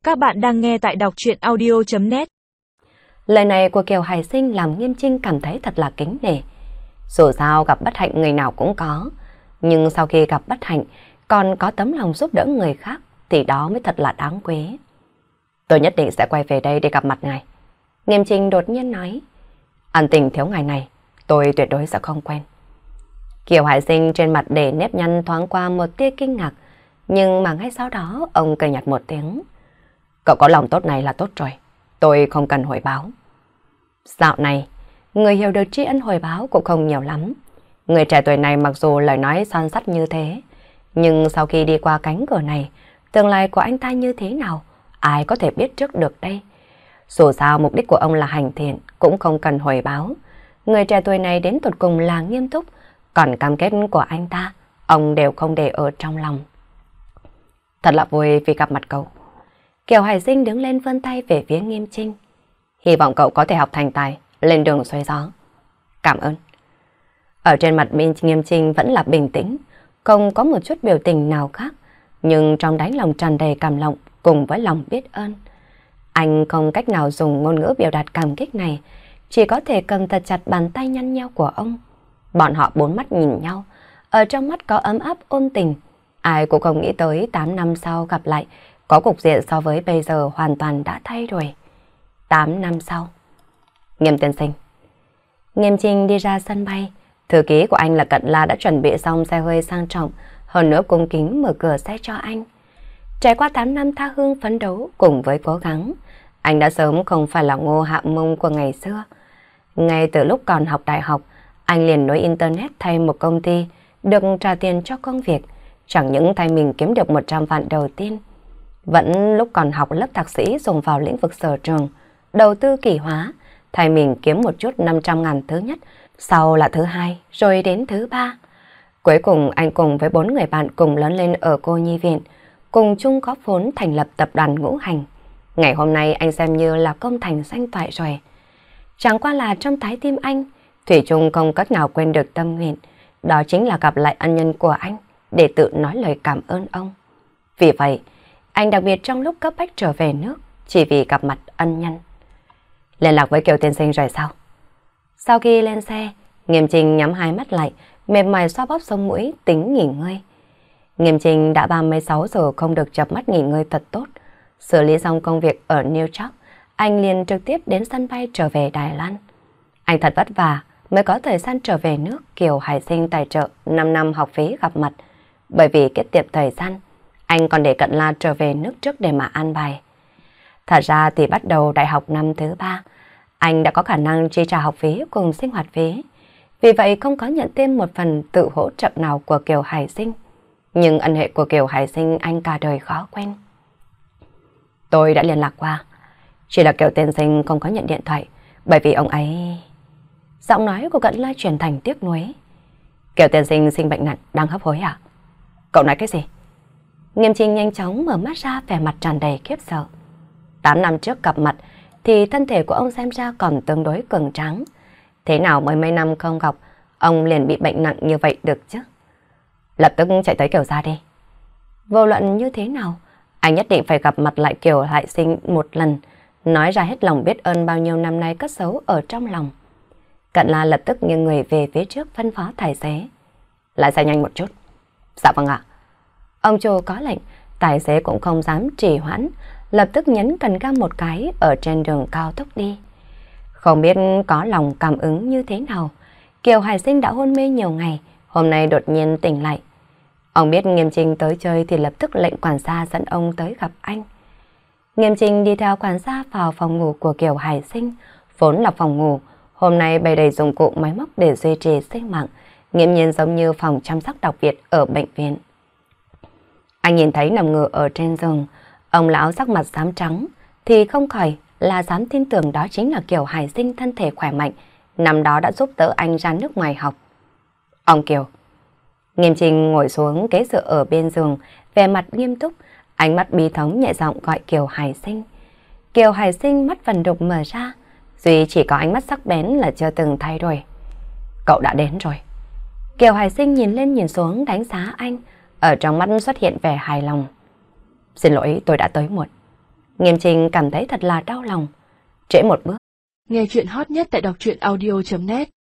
Các bạn đang nghe tại đọc truyện audio.net. Lời này của Kiều Hải Sinh làm Nghiêm Trinh cảm thấy thật là kính nể. Dù sao gặp bất hạnh người nào cũng có, nhưng sau khi gặp bất hạnh còn có tấm lòng giúp đỡ người khác thì đó mới thật là đáng quý. Tôi nhất định sẽ quay về đây để gặp mặt ngài. Nghiêm Trinh đột nhiên nói. Ân tình thiếu ngài này, tôi tuyệt đối sẽ không quên. Kiều Hải Sinh trên mặt để nếp nhăn thoáng qua một tia kinh ngạc, nhưng mà ngay sau đó ông cười nhạt một tiếng. Cậu có lòng tốt này là tốt rồi, tôi không cần hồi báo. Dạo này, người hiểu được tri ân hồi báo cũng không nhiều lắm. Người trẻ tuổi này mặc dù lời nói son sắt như thế, nhưng sau khi đi qua cánh cửa này, tương lai của anh ta như thế nào, ai có thể biết trước được đây. Dù sao mục đích của ông là hành thiện, cũng không cần hồi báo. Người trẻ tuổi này đến tột cùng là nghiêm túc, còn cam kết của anh ta, ông đều không để ở trong lòng. Thật là vui vì gặp mặt cậu. Kiều Hải Sinh đứng lên vươn tay về phía Nghiêm Trinh. Hy vọng cậu có thể học thành tài, lên đường xoay gió. Cảm ơn. Ở trên mặt Nghiêm Trinh vẫn là bình tĩnh, không có một chút biểu tình nào khác, nhưng trong đáy lòng tràn đầy cảm động cùng với lòng biết ơn. Anh không cách nào dùng ngôn ngữ biểu đạt cảm kích này, chỉ có thể cầm thật chặt bàn tay nhăn nheo của ông. Bọn họ bốn mắt nhìn nhau, ở trong mắt có ấm áp ôn tình. Ai cũng không nghĩ tới 8 năm sau gặp lại, có cục diện so với bây giờ hoàn toàn đã thay đổi. 8 năm sau. Nghiêm tiên sinh. Nghiêm Trinh đi ra sân bay. Thư ký của anh là Cận La đã chuẩn bị xong xe hơi sang trọng, hơn nữa cung kính mở cửa xe cho anh. Trải qua 8 năm tha hương phấn đấu cùng với cố gắng, anh đã sớm không phải là Ngô Hạ Mông của ngày xưa. Ngay từ lúc còn học đại học, anh liền nối Internet thay một công ty, được trả tiền cho công việc. Chẳng những thay mình kiếm được 100 vạn đầu tiên, vẫn lúc còn học lớp thạc sĩ dùng vào lĩnh vực sở trường, đầu tư kỳ hóa, thay mình kiếm một chút 500.000 thứ nhất, sau là thứ hai, rồi đến thứ ba. Cuối cùng anh cùng với 4 người bạn cùng lớn lên ở cô nhi viện, cùng chung góp vốn thành lập tập đoàn Ngũ Hành. Ngày hôm nay anh xem như là công thành danh toại rồi. Chẳng qua là trong trái tim anh, thủy chung không cách nào quên được tâm nguyện, đó chính là gặp lại ân nhân của anh, để tự nói lời cảm ơn ông. Vì vậy, anh đặc biệt trong lúc cấp bách trở về nước, chỉ vì gặp mặt ân nhân. Liên lạc với Kiều tiên sinh rồi sao? Sau khi lên xe, Nghiêm Trinh nhắm hai mắt lại, mệt mỏi xoa bóp sống mũi, tính nghỉ ngơi. Nghiêm Trinh đã 36 giờ không được chợp mắt nghỉ ngơi thật tốt. Xử lý xong công việc ở New York, anh liền trực tiếp đến sân bay trở về Đài Loan. Anh thật vất vả mới có thời gian trở về nước. Kiều Hải Sinh tài trợ 5 năm học phí gặp mặt. Bởi vì kết tiệp thời gian, anh còn để Cận La trở về nước trước để mà an bài. Thật ra thì bắt đầu đại học năm thứ 3, anh đã có khả năng chi trả học phí cùng sinh hoạt phí. Vì vậy không có nhận thêm một phần tự hỗ trợ nào của Kiều Hải Sinh. Nhưng ân hệ của Kiều Hải Sinh anh cả đời khó quên. Tôi đã liên lạc qua, chỉ là Kiều tiên sinh không có nhận điện thoại, bởi vì ông ấy... Giọng nói của Cận La chuyển thành tiếc nuối. Kiều tiên sinh sinh bệnh nặng, đang hấp hối à? Cậu nói cái gì? Nghiêm Trinh nhanh chóng mở mắt ra, vẻ mặt tràn đầy khiếp sợ. 8 năm trước gặp mặt thì thân thể của ông xem ra còn tương đối cường tráng. Thế nào mới mấy năm không gặp, ông liền bị bệnh nặng như vậy được chứ? Lập tức chạy tới Kiều gia đi. Vô luận như thế nào, anh nhất định phải gặp mặt lại Kiều Hải Sinh một lần, nói ra hết lòng biết ơn bao nhiêu năm nay cất giấu ở trong lòng. Cận La lập tức nghiêng người về phía trước phân phó tài xế. Lái xe nhanh một chút. Dạ vâng ạ. Ông chủ có lệnh, tài xế cũng không dám trì hoãn, lập tức nhấn cần ga một cái ở trên đường cao tốc đi. Không biết có lòng cảm ứng như thế nào, Kiều Hải Sinh đã hôn mê nhiều ngày, hôm nay đột nhiên tỉnh lại. Ông biết Nghiêm Trinh tới chơi thì lập tức lệnh quản gia dẫn ông tới gặp anh. Nghiêm Trinh đi theo quản gia vào phòng ngủ của Kiều Hải Sinh, vốn là phòng ngủ, hôm nay bày đầy dụng cụ máy móc để duy trì sinh mạng, nghiễm nhiên giống như phòng chăm sóc đặc biệt ở bệnh viện. Anh nhìn thấy nằm ngửa ở trên giường, ông lão sắc mặt xám trắng, thì không khỏi là dám tin tưởng đó chính là Kiều Hải Sinh thân thể khỏe mạnh, năm đó đã giúp đỡ anh ra nước ngoài học. Ông Kiều. Nghiêm Trinh ngồi xuống ghế dựa ở bên giường, vẻ mặt nghiêm túc, ánh mắt bi thống nhẹ giọng gọi Kiều Hải Sinh. Kiều Hải Sinh mắt vằn đục mở ra, duy chỉ có ánh mắt sắc bén là chưa từng thay đổi. Cậu đã đến rồi. Kiều Hải Sinh nhìn lên nhìn xuống đánh giá anh, ở trong mắt xuất hiện vẻ hài lòng. Xin lỗi, tôi đã tới muộn. Nghiêm Trinh cảm thấy thật là đau lòng. Trễ một bước. Nghe chuyện hot nhất tại đọc truyện audio.net